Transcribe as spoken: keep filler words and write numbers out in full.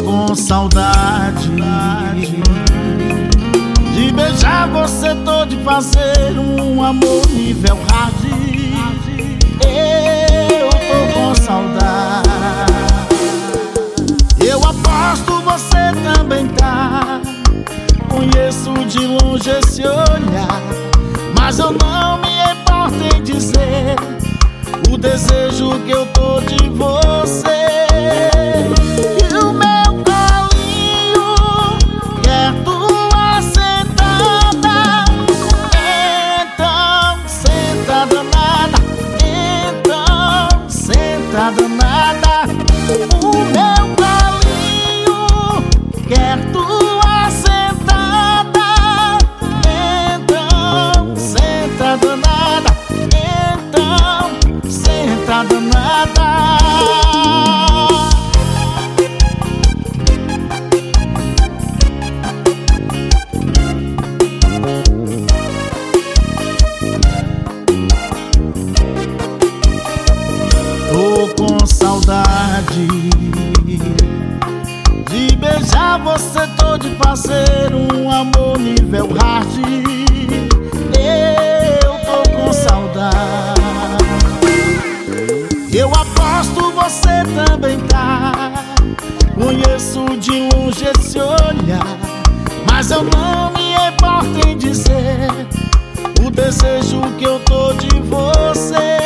com saudade de beijar você, tô de fazer um amor nível hard. Eu tô com saudade. Eu aposto você também tá. Conheço de longe esse olhar, mas eu não me importo em dizer o desejo que eu tô de você. E o meu colinho quer tua sentada. Então senta danada, então senta danada. O meu colinho quer tua sentada. Então senta danada, então senta danada. Tô com saudade de beijar você, tô de fazer um amor nível hard. Eu tô com saudade. Eu aposto você também tá. Conheço de longe esse olhar, mas eu não me importo em dizer o desejo que eu tô de você.